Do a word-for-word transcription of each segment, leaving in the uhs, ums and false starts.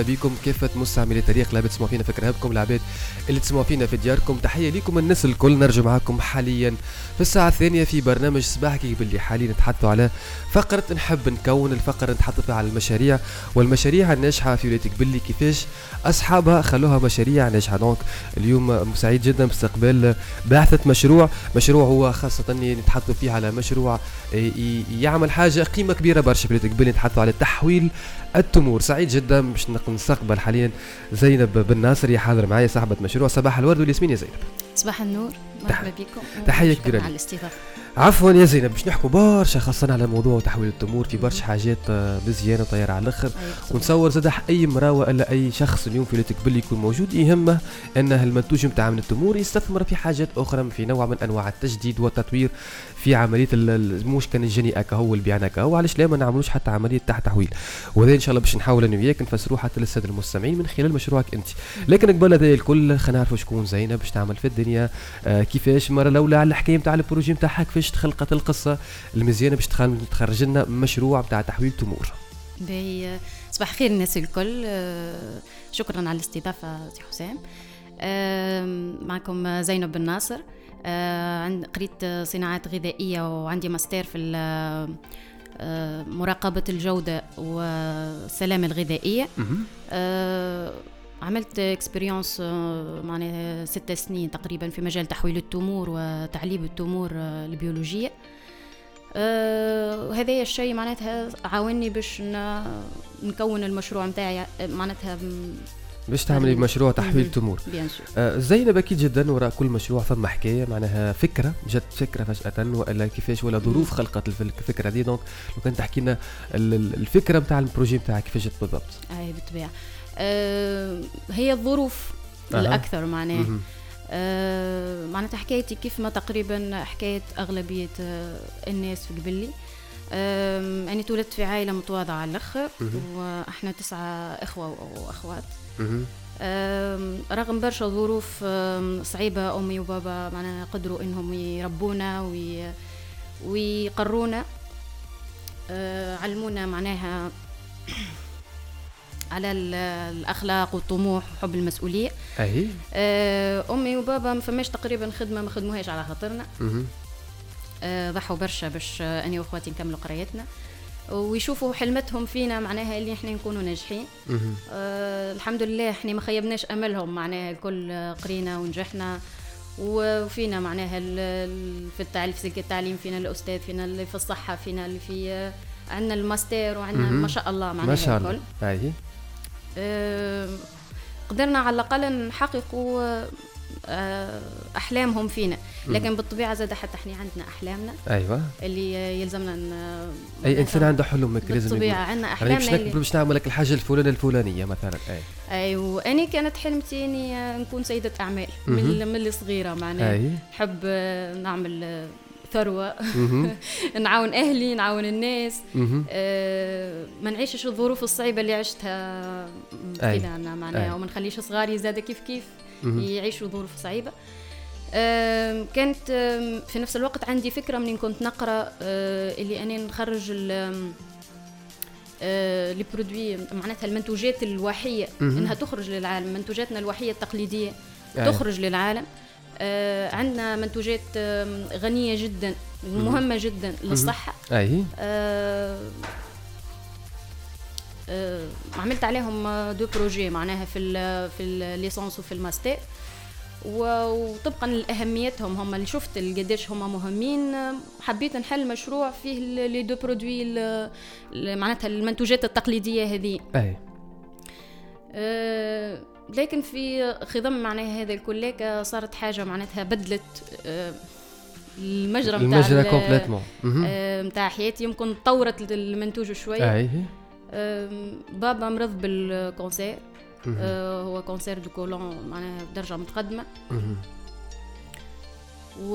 بكم كافة مستعملي تاريخ العباد تسمعوا فينا في كرهبكم، العباد اللي تسمعوا فينا في دياركم، تحية لكم الناس الكل. نرجع معكم حاليا في الساعة الثانية في برنامج صباحكي باللي حاليا نتحدثوا على فقرة نحب نكون الفقرة نتحدث فيها على المشاريع والمشاريع الناجحة في ولادك باللي كيفاش أصحابها خلوها مشاريع ناجحة. دونك اليوم سعيد جدا باستقبال باحثة مشروع مشروع هو خاصة نتحدثوا فيه على مشروع يعمل حاجة قيمة كبيرة برشا في ولادك باللي نتحدثوا على تحويل التمور. سعيد جدا باش نستقبل حاليا زينب بن ناصر، هي حاضر معايا صاحبة مشروع صباح الورد والياسمين. يا زينب صباح النور، مرحبا بكم، تحية كبيرة على الاستضافة. عفوا يا زينب، باش نحكوا برشا خاصة على موضوع تحويل التمور في برشا حاجات مزيانة طيارة على الاخر، ونصور زاد اي مرأة ولا اي شخص اليوم في ولادك باللي يكون موجود يهمه ان المنتوج نتاع من التمور يستثمر في حاجات اخرى في نوع من انواع التجديد والتطوير في عملية مش كان الجني اكا هو اللي بيعنا اكا هو، علاش لا ما نعملوش حتى عملية تحت تحويل. وهذا ان شاء الله باش نحاول انا وياك نفسروه حتى للساده المستمعين من خلال مشروعك انت. لكن قبل هذا الكل خلينا نعرفوا شكون زينب باش تعمل في الدنيا، آه كيفاش مره الاولى على الحكايه نتاع البروجي نتاعها، كيفاش تخلقت القصه المزيانه باش تخرج لنا مشروع نتاع تحويل تمور. باهي، صباح خير الناس الكل، شكرا على الاستضافه سي حسام. معكم زينب بن ناصر، عند قريت صناعات غذائيه وعندي ماستر في مراقبه الجوده والسلامه الغذائيه. عملت اكسبيريونس معناها ست سنين تقريبا في مجال تحويل التمور وتعليب التمور البيولوجيه. وهذا أه الشيء معناتها عاونني باش نكون المشروع نتاعي، معناتها باش تعملي مشروع تحويل تمور. آه زينب اكيد جدا وراء كل مشروع ثم حكايه، معناها فكره جت فكره فجاه ولا كيفاش ولا ظروف خلقت الفكره دي. دونك لو كان تحكي لنا الفكره نتاع البروجي نتاعك كيفاش جت بالضبط؟ اي بالطبيعه، آه هي الظروف أه. الاكثر معناها آه معناتها حكايتي كيف ما تقريبا حكايه اغلبيه آه الناس في قبلي. آه انا تولدت في عائله متواضعه على الاخر، واحنا تسعه اخوه واخوات. آه رغم برشا ظروف آه صعيبه، امي وبابا معناها قدروا انهم يربونا وي ويقرونا، آه علمونا معناها على الأخلاق والطموح وحب المسؤولية. أي. آه أمي وبابا ما فماش تقريبا خدمة ما خدموهاش على خاطرنا، آه ضحوا برشا باش أنا وأخواتي نكملوا قريتنا ويشوفوا حلمتهم فينا معناها اللي إحنا نكونوا ناجحين. آه الحمد لله إحنا ما خيبناش أملهم، معناها الكل قرينا ونجحنا، وفينا معناها في التعليم في التعليم فينا الأستاذ، فينا اللي في الصحة، فينا اللي في عندنا الماستر، وعندنا ما شاء الله معناها ما شاء الله. أي. أه قدرنا على الأقل نحققوا أه أحلامهم فينا، لكن بالطبيعة زاد حتى احنا عندنا أحلامنا. أيوة. اللي يلزمنا أي إنسان عنده حلمك لازم. بالطبيعة عندنا أحلامنا. اللي باش نعمل لك الحاجة الفلانية الفلانية مثلا. أي. أيوة، أنا كانت حلمتي إني نكون سيدة أعمال من من الصغيرة معناها. أي. نحب نعمل ثروة نعاون أهلي، نعاون الناس، آه ما نعيشش الظروف الصعيبة اللي عشتها فينا معناها، وما نخليش صغاري زاد كيف كيف يعيشوا ظروف صعيبة. آه كانت آه في نفس الوقت عندي فكرة من كنت نقرأ آه اللي أنا نخرج آه لي برودوي معناتها المنتوجات الوحية إنها تخرج للعالم، منتوجاتنا الوحية التقليدية تخرج للعالم. آه عندنا منتوجات آه غنية جدا مهمة جدا للصحة. أي. آه آه عملت عليهم دو بروجي معناها في ال في الليسانس وفي الماستر، وطبقا لأهميتهم هم اللي شفت قديش هم مهمين، حبيت نحل مشروع فيه لي دو برودوي معناتها المنتوجات التقليدية هذه. أي. آه لكن في خضم معناها هذا الكل صارت حاجة معناتها بدلت آه المجرى متاع المجرى كومبليتمون متاع حياتي، يمكن طورت المنتوج شوية. أي. آه بابا مرض بالكونسير، آه هو كونسير دو كولون معناها بدرجة متقدمة، و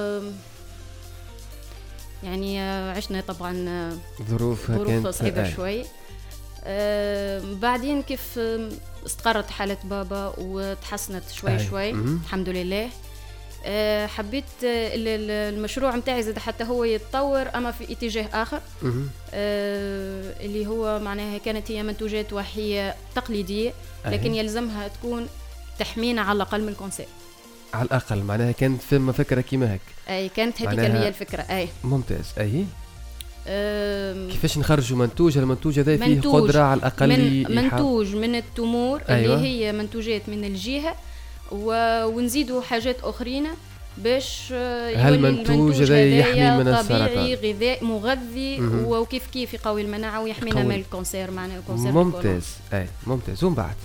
يعني عشنا طبعا ظروف ظروف صعبة شوي. آه بعدين كيف استقرت حالة بابا وتحسنت شوي شوي الحمد لله. أه حبيت المشروع متاعي زاد حتى هو يتطور اما في اتجاه اخر. أه اللي هو معناها كانت هي منتوجات وحيه تقليديه لكن أيه. يلزمها تكون تحمينا على الاقل من الكونسير على الاقل. معناها كانت فما فكره كيما هيك. اي كانت هذيك هي الفكره. اي ممتاز. اي أه كيفاش نخرجوا منتوج المنتوج هذا فيه قدره على الاقل من منتوج من التمور. أيوة. اللي هي منتوجات من الجهه ونزيدوا حاجات اخرين باش يولي المنتوج هذا يحمي من السرطان. طبيعي غذاء مغذي وكيف كيف يقوي المناعه ويحمينا من الكونسير. معناها الكونسير ممتاز. اي ممتاز. ومن بعد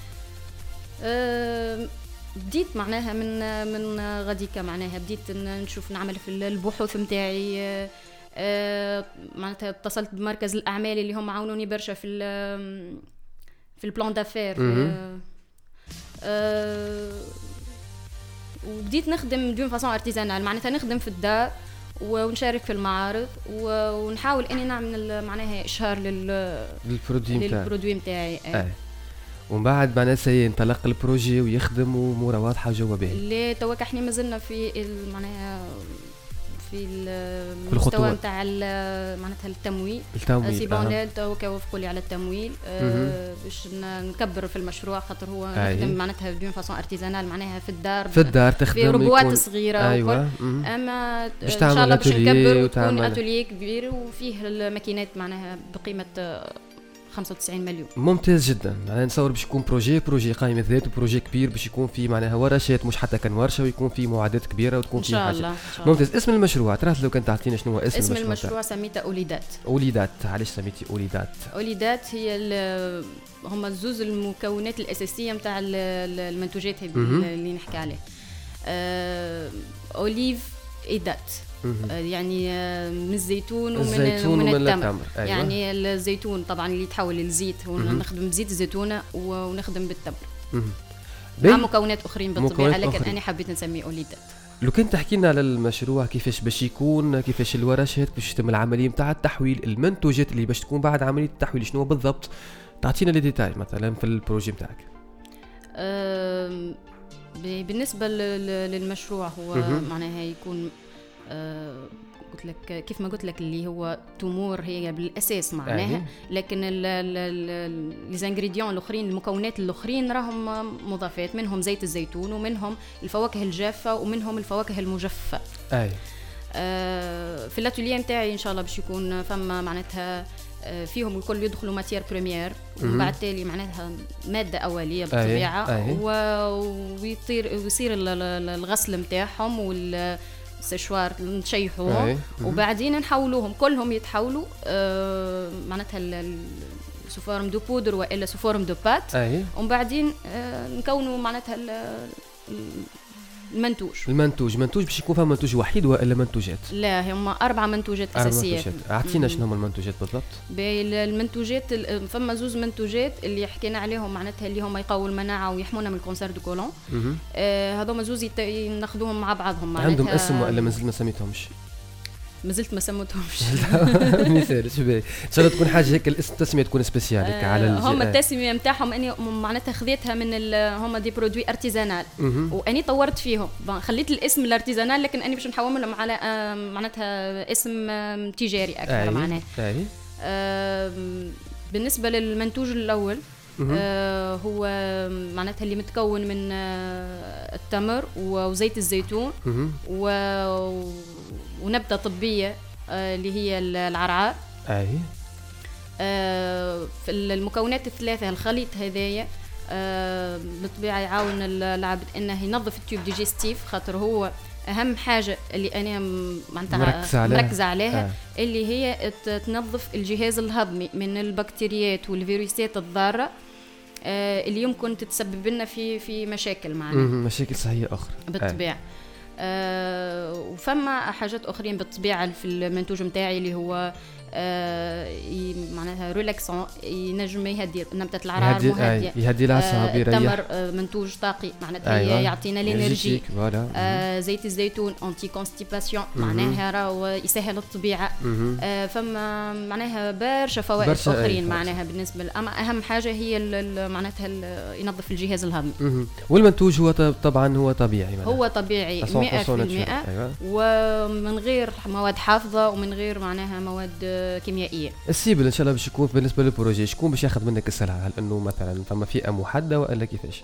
أه بديت معناها من من غاديكا معناها بديت نشوف نعمل في البحوث نتاعي. أه معناتها اتصلت بمركز الاعمال اللي هم عاونوني برشا في في البلان دافير. أه وبديت نخدم دون فاصون ارتيزانال معناتها نخدم في الدار ونشارك في المعارض ونحاول اني نعمل معناها اشهار لل للبرودوي نتاعي. ومن بعد معناها سي انطلق البروجي ويخدم واموره واضحه جوا به. اللي توك احنا مازلنا في معناها في المستوى نتاع معناتها التمويل. التمويل سي بون توك وافقوا لي على التمويل أه باش نكبر في المشروع خاطر هو نخدم معناتها بدون فاصون ارتيزانال معناها في الدار في الدار تخدم في ربوات صغيره. أيوة. اما ان شاء الله باش نكبر وتكون اتوليه كبير وفيه الماكينات معناها بقيمه خمسة وتسعين مليون. ممتاز جدا. معناها نصور باش يكون بروجي بروجي قائم الذات وبروجي كبير باش يكون فيه معناها ورشات مش حتى كان ورشه ويكون فيه معدات كبيره وتكون فيه حاجه. إن شاء الله. ممتاز. اسم المشروع ترى لو كان تعطينا شنو هو اسم, اسم المشروع؟ المشروع سميته اوليدات. اوليدات. علاش سميتي اوليدات؟ اوليدات هي هما الزوز المكونات الاساسيه نتاع المنتوجات اللي نحكي عليه. أه اوليف ايدات يعني من الزيتون ومن, الزيتون ومن, ومن التمر. أيوة. يعني الزيتون طبعا اللي يتحول للزيت ونخدم بزيت الزيتونه ونخدم بالتمر مع مكونات اخرين بالطبيعه لكن أخرين. انا حبيت نسميه اوليدات. لو كنت تحكي لنا على المشروع كيفاش باش يكون كيفاش الورشات باش تتم العمليه نتاع التحويل المنتوجات اللي باش تكون بعد عمليه التحويل شنو بالضبط تعطينا لي ديتاي مثلا في البروجي نتاعك. أه بالنسبه للمشروع هو مه. معناها يكون أه قلت لك كيف ما قلت لك اللي هو تمور هي بالاساس معناها لكن لي زانغريديون الاخرين المكونات الاخرين راهم مضافات منهم زيت الزيتون ومنهم الفواكه الجافه ومنهم الفواكه المجففه. اي آه في الاتوليه نتاعي ان شاء الله باش يكون فما معناتها فيهم الكل يدخلوا ماتير بريمير ومن بعد تالي معناتها ماده اوليه بالطبيعه ويطير ويصير الغسل نتاعهم وال سشوار نشيحوهم وبعدين نحولوهم كلهم يتحولوا آه معناتها سوفورم دو بودر والا سوفورم دو بات ومن بعدين آه نكونوا معناتها المنتوج. المنتوج منتوج باش يكون فيها منتوج وحيد والا منتوجات؟ لا هم اربع منتوجات اساسيات. اعطينا شنو هما المنتوجات بالضبط؟ المنتوجات فما زوز منتوجات اللي حكينا عليهم معناتها اللي هما يقووا المناعه ويحمونا من الكونسير دو كولون. آه هذوما زوز ناخذوهم مع بعضهم معناتها. عندهم اسم ولا مازلت ما سميتهمش؟ مازلت ما سميتهمش. مثال شباب ان شاء الله تكون حاجه هيك التسميه تكون سبيسيال هيك على هم التسميه نتاعهم اني معناتها خذيتها من هم دي برودوي ارتيزانال واني طورت فيهم خليت الاسم الارتيزانال لكن اني باش نحولهم على معناتها اسم تجاري اكثر معناه. بالنسبه للمنتوج الاول آه هو معناتها اللي متكون من آه التمر وزيت الزيتون و ونبتة طبية آه اللي هي العرعار. أي آه في المكونات الثلاثة الخليط هذايا آه بالطبيعة يعاون العبد إنه ينظف التيوب ديجستيف خاطر هو أهم حاجة اللي أنا معناتها مركز عليها, مركز عليها آه. اللي هي تنظف الجهاز الهضمي من البكتيريات والفيروسات الضارة آه اللي يمكن تتسبب لنا في في مشاكل معنا مشاكل صحية أخرى بالطبيعة. آه. آه وفما حاجات أخرين بالطبيعة في المنتوج متاعي اللي هو معناها ريلاكسون، ينجم يهدي نبتة العرار مهدية، يهدي الأعصاب، يريح. تمر منتوج طاقي معناتها أيوة. يعطينا الانرجي. آه زيت الزيتون انتي كونستيباسيون معناها راهو يسهل الطبيعة. آه فما معناها برشا فوائد اخرين أي معناها بالنسبة ل... اما اهم حاجة هي معناتها ينظف الجهاز الهضمي. والمنتوج هو طبعا هو طبيعي معناها. هو طبيعي مئة بالمئة أيوة. ومن غير مواد حافظة ومن غير معناها مواد كيميائية. السيبل ان شاء الله باش يكون بالنسبة للبروجي شكون باش ياخذ منك السلعة؟ هل انه مثلا فما فئة محددة ولا كيفاش؟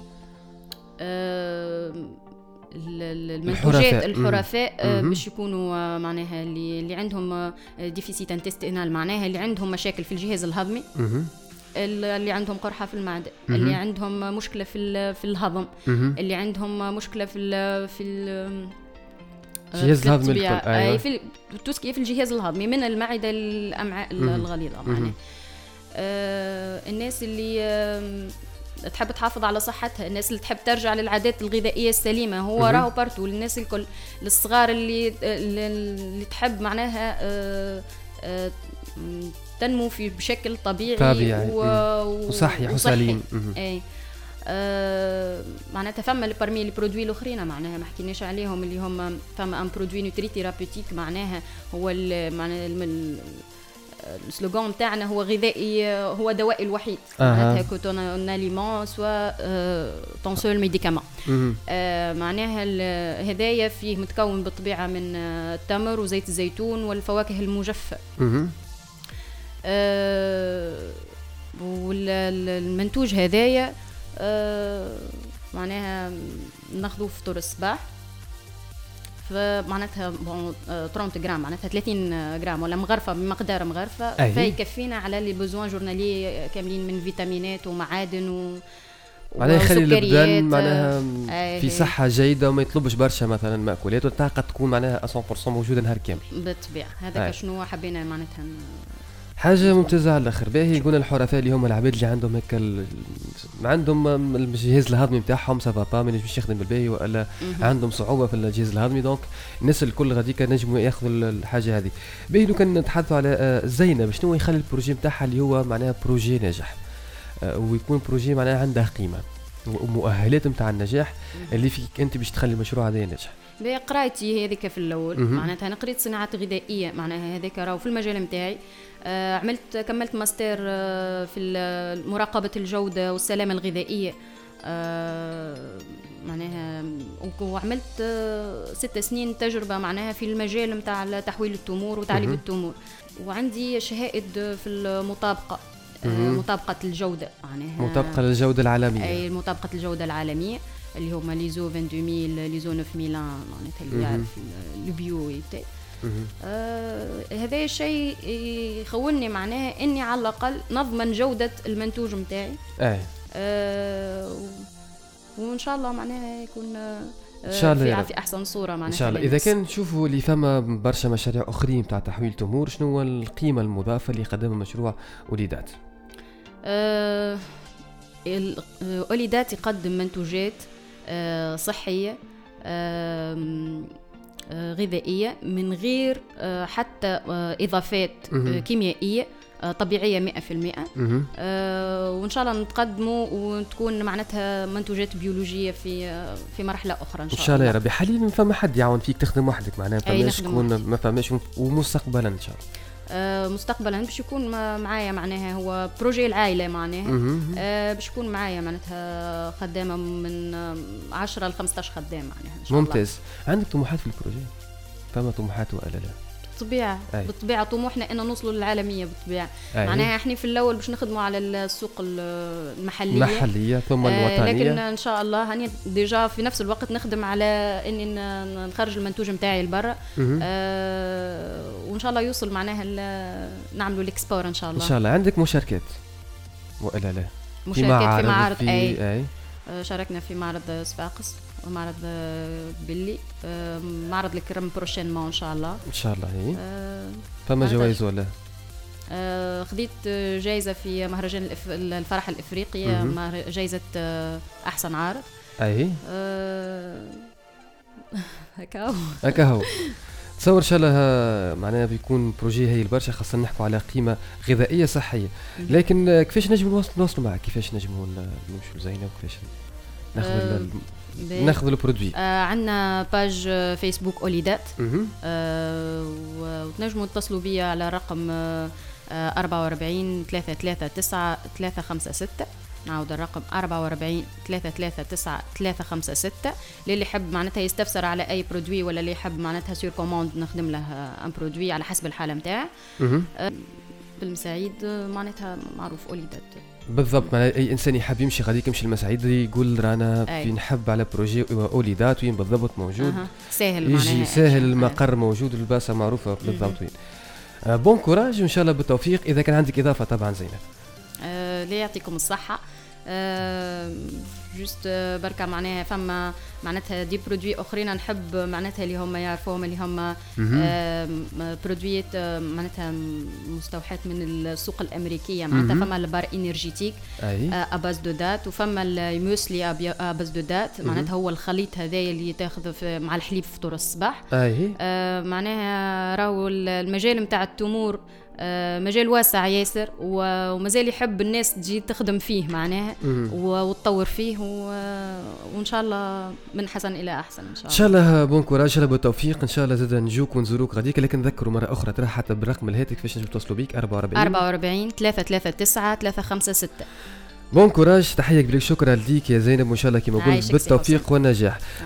أه المنتوجات الحرفاء باش يكونوا معناها اللي اللي عندهم ديفيسيت انتستينال معناها اللي عندهم مشاكل في الجهاز الهضمي، اللي عندهم قرحة في المعدة، اللي عندهم مشكلة في في الهضم، اللي عندهم مشكلة في ال في الجهاز الهضمي الكل اي في توسكي في الجهاز الهضمي من المعدة الأمعاء الغليظة معناها. آه الناس اللي آه تحب تحافظ على صحتها، الناس اللي تحب ترجع للعادات الغذائية السليمة، هو راهو بارتو الناس الكل، للصغار اللي اللي تحب معناها آه آه تنمو في بشكل طبيعي, طبيعي. و... وصحي وسليم. اي آه معناتها فما اللي برمي لي برودوي الاخرين معناها ما حكيناش عليهم اللي هم فما ان برودوي نوتري ثيرابيوتيك معناها هو معناها السلوغان نتاعنا هو غذائي هو دواء الوحيد معناتها كو تون اليمون سوا طون سول ميديكامون. معناها هدايا فيه متكون بالطبيعه من التمر وزيت الزيتون والفواكه المجففه. آه والمنتوج هدايا آه معناها ناخذوه في فطور الصباح، فمعناتها ثلاثين غرام معناتها ثلاثين غرام ولا مغرفه بمقدار مغرفه فيكفينا على لي بوزوان جورنالي كاملين من فيتامينات ومعادن و معناها يخلي البدن معناها في صحة جيدة وما يطلبش برشا مثلا مأكولات والطاقة تكون معناها مية بالمية موجودة نهار كامل بالطبيعة. هذا شنو حبينا معناتها حاجة ممتازة على الآخر. باهي يقولنا الحرفاء اللي هم العباد اللي عندهم هيك ال... عندهم الجهاز الهضمي نتاعهم سافابا ما ينجمش يخدم بالباهي ولا عندهم صعوبة في الجهاز الهضمي، دونك الناس الكل غاديكا نجموا ياخذوا الحاجة هذه. باهي لو كان نتحدثوا على زينب شنو يخلي البروجي نتاعها اللي هو معناها بروجي ناجح ويكون بروجي معناها عنده قيمة ومؤهلات نتاع النجاح اللي فيك انت باش تخلي المشروع هذا ناجح؟ بقرايتي هذيك في الاول معناتها انا قريت صناعات غذائيه معناها هذاك راهو في المجال نتاعي. آه عملت كملت ماستر آه في مراقبه الجوده والسلامه الغذائيه آه معناها وعملت آه ست سنين تجربه معناها في المجال نتاع تحويل التمور وتعليب التمور، وعندي شهائد في المطابقه آه مطابقه الجوده معناها مطابقه للجوده العالميه اي مطابقه الجوده العالميه اللي هما ليزو اثنين وعشرين ليزو تسعة مية معناتها اللي يعرف البيو يتاع آه هذا الشيء يخوني معناها اني على الاقل نضمن جوده المنتوج نتاعي اي آه وان شاء الله معناها يكون آه ان شاء الله في احسن صوره معناها ان شاء الله. اذا كان نشوفوا اللي فما برشا مشاريع اخرين تاع تحويل تمور، شنو هو القيمه المضافه اللي قدمها مشروع اوليدات؟ آه اوليدات يقدم منتوجات آه صحيه آه غذائية من غير حتى إضافات كيميائية طبيعية مئة في المئة أه وإن شاء الله نتقدموا وتكون معناتها منتوجات بيولوجية في في مرحلة أخرى إن شاء الله. إن شاء الله يا ربي. حاليا فما حد يعاون فيك تخدم وحدك معناها فماش تكون ما فماش ومستقبلا إن شاء الله أه مستقبلا باش يكون معايا معناها هو بروجي العائلة معناها أه باش يكون معايا معناتها خدامة من عشرة لخمسة عشر خدام معناها إن شاء الله. ممتاز. عندك طموحات في البروجي؟ فما طموحات ولا لا؟ بالطبيعة أي. بالطبيعة طموحنا أن نوصلوا للعالمية بالطبيعة. أي. معناها احنا في الأول باش نخدموا على السوق المحلية المحلية ثم الوطنية آه لكن إن شاء الله هني ديجا في نفس الوقت نخدم على إني نخرج المنتوج متاعي لبرا آه وإن شاء الله يوصل معناها نعملوا الإكسبور إن شاء الله. إن شاء الله. عندك مشاركات ولا لا؟ مشاركات في معرض في أي. أي آه شاركنا في معرض صفاقس ومعرض بلي آه معرض الكرم بروشينمون ان شاء الله ان شاء الله. هي آه فما جوائز ولا آه خديت جائزه في مهرجان الفرح الافريقي جائزه آه احسن عارض. اي آه هكاو هكاو تصور ان شاء الله معناها بيكون بروجي هاي البرشا، خاصة نحكوا على قيمة غذائية صحية. لكن كيفاش نجم نوصلوا معك، كيفاش نجموا نمشوا لزينب، وكيفاش ناخذ أه ناخذ البرودوي؟ آه عندنا باج فيسبوك اوليدات، آه وتنجموا تتصلوا بيا على رقم آه أربعة وأربعين ثلاثة ثلاثة تسعة ثلاثة خمسة ستة. نعود الرقم أربعة وأربعين ثلاثة ثلاثة تسعة ثلاثة خمسة ستة. للي يحب معناتها يستفسر على اي برودوي، ولا اللي يحب معناتها سور كوموند نخدم له ان برودوي على حسب الحاله نتاعه. آه بالمساعيد معناتها معروف اوليدات بالضبط. معناها اي انسان يحب يمشي غاديك يمشي المساعيد يقول رانا في نحب على بروجي اوليدات وين بالضبط موجود. أه. سهل يجي سهل، المقر موجود، الباصه معروفه بالضبط وين. آه بون كوراج وان شاء الله بالتوفيق. اذا كان عندك اضافه طبعا زينب. آه لا يعطيكم الصحه. آه جوست آه بركة معناها فما معناتها دي برودوي اخرين نحب معناتها اللي هم يعرفوهم، اللي هم آه برودويات آه معناتها مستوحاة من السوق الامريكيه. معناتها فما البار انرجيتيك آه اباز دو دات، وفما الموسلي اباز دو دات. معناتها هو الخليط هذايا اللي تاخذ مع الحليب فطور الصباح. آه معناها راهو المجال نتاع التمور آه مجال واسع ياسر، ومازال يحب الناس تجي تخدم فيه معناها وتطور فيه، وان شاء الله من حسن الى احسن ان شاء الله. ان شاء الله بون كوراج، ان شاء الله بالتوفيق. ان شاء الله زاد نجوك ونزوروك غاديك. لكن نذكروا مره اخرى ترى حتى بالرقم الهاتف كيفاش نجم توصلوا بيك؟ أربعة وأربعين أربعة وأربعين ثلاثة ثلاثة تسعة ثلاثة خمسة ستة. بون كوراج، تحيه كبيره، شكرا ليك يا زينب، وان شاء الله كما قلت بالتوفيق والنجاح.